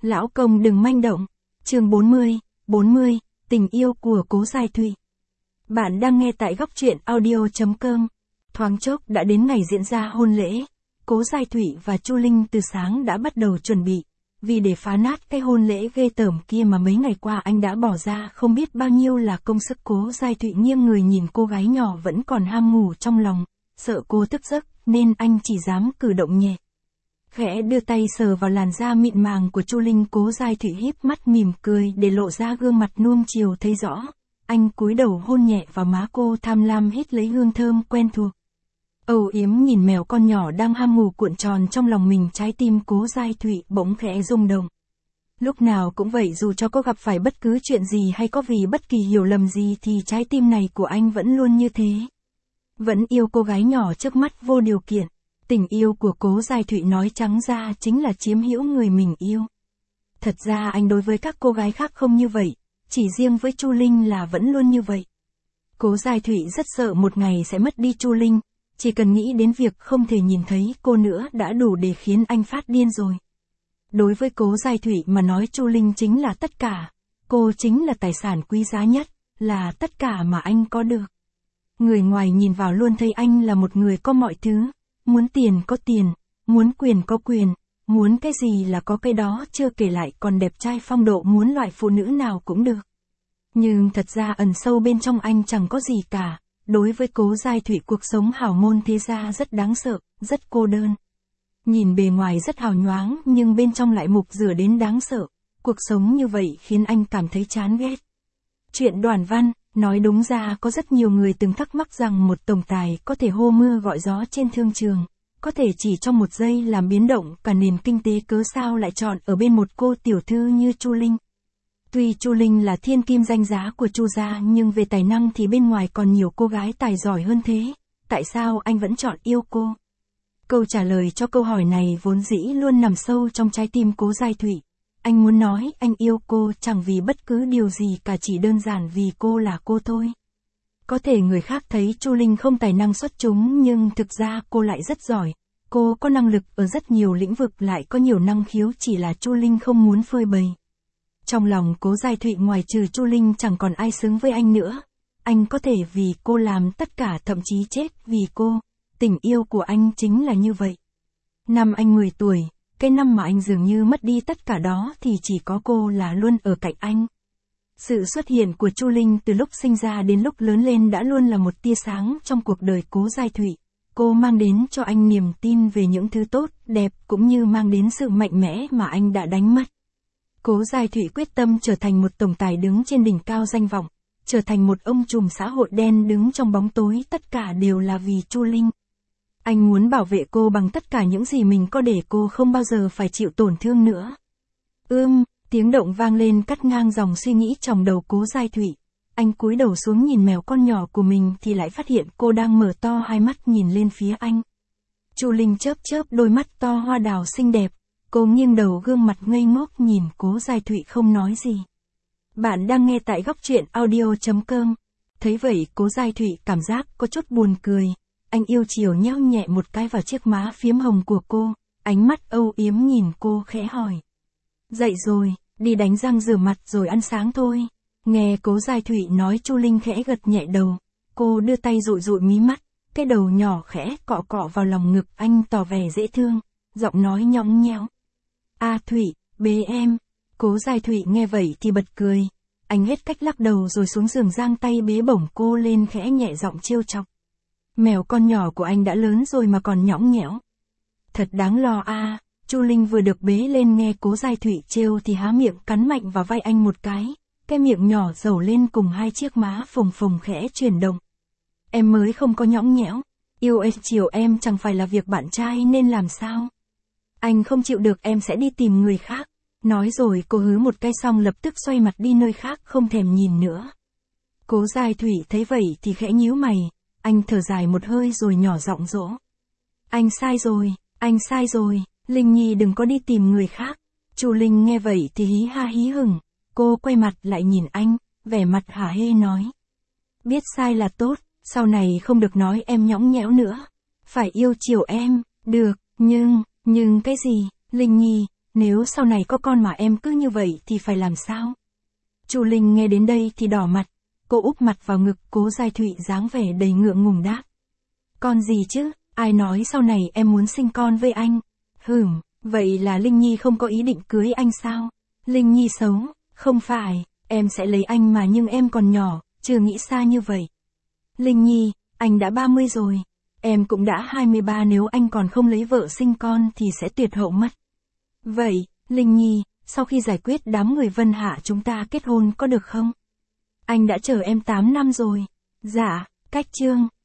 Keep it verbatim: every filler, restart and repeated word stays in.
Lão công đừng manh động. Chương bốn mươi, bốn mươi, tình yêu của Cố Giai Thụy. Bạn đang nghe tại góc truyện audio chấm com. Thoáng chốc đã đến ngày diễn ra hôn lễ. Cố Giai Thụy và Chu Linh từ sáng đã bắt đầu chuẩn bị. Vì để phá nát cái hôn lễ ghê tởm kia mà mấy ngày qua anh đã bỏ ra không biết bao nhiêu là công sức. Cố Giai Thụy nghiêng người nhìn cô gái nhỏ vẫn còn ham ngủ trong lòng. Sợ cô thức giấc nên anh chỉ dám cử động nhẹ. Khẽ đưa tay sờ vào làn da mịn màng của Chu Linh. Cố Giai Thụy híp mắt mỉm cười để lộ ra gương mặt nuông chiều thấy rõ. Anh cúi đầu hôn nhẹ vào má cô, tham lam hít lấy hương thơm quen thuộc. Âu yếm nhìn mèo con nhỏ đang ham ngủ cuộn tròn trong lòng mình, trái tim Cố Giai Thụy bỗng khẽ rung động. Lúc nào cũng vậy, dù cho có gặp phải bất cứ chuyện gì hay có vì bất kỳ hiểu lầm gì thì trái tim này của anh vẫn luôn như thế. Vẫn yêu cô gái nhỏ trước mắt vô điều kiện. Tình yêu của Cố Giai Thụy nói trắng ra chính là chiếm hữu người mình yêu. Thật ra anh đối với các cô gái khác không như vậy, chỉ riêng với Chu Linh là vẫn luôn như vậy. Cố Giai Thụy rất sợ một ngày sẽ mất đi Chu Linh, chỉ cần nghĩ đến việc không thể nhìn thấy cô nữa đã đủ để khiến anh phát điên rồi. Đối với Cố Giai Thụy mà nói, Chu Linh chính là tất cả, cô chính là tài sản quý giá nhất, là tất cả mà anh có được. Người ngoài nhìn vào luôn thấy anh là một người có mọi thứ. Muốn tiền có tiền, muốn quyền có quyền, muốn cái gì là có cái đó, chưa kể lại còn đẹp trai phong độ, muốn loại phụ nữ nào cũng được. Nhưng thật ra ẩn sâu bên trong anh chẳng có gì cả. Đối với Cố Giai Thụy, cuộc sống hào môn thế gia rất đáng sợ, rất cô đơn. Nhìn bề ngoài rất hào nhoáng nhưng bên trong lại mục rửa đến đáng sợ. Cuộc sống như vậy khiến anh cảm thấy chán ghét. Chuyện Đoàn Văn. Nói đúng ra có rất nhiều người từng thắc mắc rằng một tổng tài có thể hô mưa gọi gió trên thương trường, có thể chỉ trong một giây làm biến động cả nền kinh tế, cớ sao lại chọn ở bên một cô tiểu thư như Chu Linh. Tuy Chu Linh là thiên kim danh giá của Chu gia nhưng về tài năng thì bên ngoài còn nhiều cô gái tài giỏi hơn thế, tại sao anh vẫn chọn yêu cô? Câu trả lời cho câu hỏi này vốn dĩ luôn nằm sâu trong trái tim Cố Giai Thụy. Anh muốn nói anh yêu cô chẳng vì bất cứ điều gì cả, chỉ đơn giản vì cô là cô thôi. Có thể người khác thấy Chu Linh không tài năng xuất chúng nhưng thực ra cô lại rất giỏi. Cô có năng lực ở rất nhiều lĩnh vực, lại có nhiều năng khiếu, chỉ là Chu Linh không muốn phơi bày. Trong lòng Cố Giai Thụy ngoài trừ Chu Linh chẳng còn ai xứng với anh nữa. Anh có thể vì cô làm tất cả, thậm chí chết vì cô. Tình yêu của anh chính là như vậy. Năm anh mười tuổi. Cái năm mà anh dường như mất đi tất cả đó thì chỉ có cô là luôn ở cạnh anh. Sự xuất hiện của Chu Linh từ lúc sinh ra đến lúc lớn lên đã luôn là một tia sáng trong cuộc đời Cố Giai Thụy. Cô mang đến cho anh niềm tin về những thứ tốt, đẹp cũng như mang đến sự mạnh mẽ mà anh đã đánh mất. Cố Giai Thụy quyết tâm trở thành một tổng tài đứng trên đỉnh cao danh vọng, trở thành một ông trùm xã hội đen đứng trong bóng tối, tất cả đều là vì Chu Linh. Anh muốn bảo vệ cô bằng tất cả những gì mình có để cô không bao giờ phải chịu tổn thương nữa. Ưm, tiếng động vang lên cắt ngang dòng suy nghĩ trong đầu Cố Giai Thụy. Anh cúi đầu xuống nhìn mèo con nhỏ của mình thì lại phát hiện cô đang mở to hai mắt nhìn lên phía anh. Chu Linh chớp chớp đôi mắt to hoa đào xinh đẹp. Cô nghiêng đầu, gương mặt ngây ngốc nhìn Cố Giai Thụy không nói gì. Bạn đang nghe tại góc truyện audio chấm com. Thấy vậy Cố Giai Thụy cảm giác có chút buồn cười. Anh yêu chiều nhéo nhẹ một cái vào chiếc má phiếm hồng của cô, ánh mắt âu yếm nhìn cô khẽ hỏi. Dậy rồi, đi đánh răng rửa mặt rồi ăn sáng thôi. Nghe Cố Giai Thụy nói, Chu Linh khẽ gật nhẹ đầu. Cô đưa tay dụi dụi mí mắt, cái đầu nhỏ khẽ cọ cọ vào lòng ngực anh tỏ vẻ dễ thương, giọng nói nhõng nhẽo. A Thụy, bế em. Cố Giai Thụy nghe vậy thì bật cười. Anh hết cách lắc đầu rồi xuống giường giang tay bế bổng cô lên, khẽ nhẹ giọng trêu chọc. Mèo con nhỏ của anh đã lớn rồi mà còn nhõng nhẽo. Thật đáng lo a. À. Chu Linh vừa được bế lên nghe Cố Giai Thụy trêu thì há miệng cắn mạnh vào vai anh một cái. Cái miệng nhỏ dầu lên cùng hai chiếc má phồng phồng khẽ chuyển động. Em mới không có nhõng nhẽo. Yêu em chiều em chẳng phải là việc bạn trai nên làm sao? Anh không chịu được em sẽ đi tìm người khác. Nói rồi cô hứ một cái xong lập tức xoay mặt đi nơi khác, không thèm nhìn nữa. Cố Giai Thụy thấy vậy thì khẽ nhíu mày. Anh thở dài một hơi rồi nhỏ giọng dỗ. Anh sai rồi, anh sai rồi, Linh Nhi đừng có đi tìm người khác. Chu Linh nghe vậy thì hí ha hí hửng. Cô quay mặt lại nhìn anh, vẻ mặt hả hê nói. Biết sai là tốt, sau này không được nói em nhõng nhẽo nữa. Phải yêu chiều em, được, nhưng, nhưng cái gì, Linh Nhi, Nếu sau này có con mà em cứ như vậy thì phải làm sao? Chu Linh nghe đến đây thì đỏ mặt, cô úp mặt vào ngực Cố Giai Thụy dáng vẻ đầy ngượng ngùng đáp. Con gì chứ, ai nói sau này em muốn sinh con với anh? Hửm, vậy là Linh Nhi không có ý định cưới anh sao? Linh Nhi sống, không phải, em sẽ lấy anh mà nhưng em còn nhỏ, chưa nghĩ xa như vậy. Linh Nhi, anh đã ba mươi rồi, em cũng đã hai mươi ba, nếu anh còn không lấy vợ sinh con thì sẽ tuyệt hậu mất. Vậy, Linh Nhi, sau khi giải quyết đám người Vân Hạ chúng ta kết hôn có được không? Anh đã chờ em tám năm rồi. Dạ, cách chương.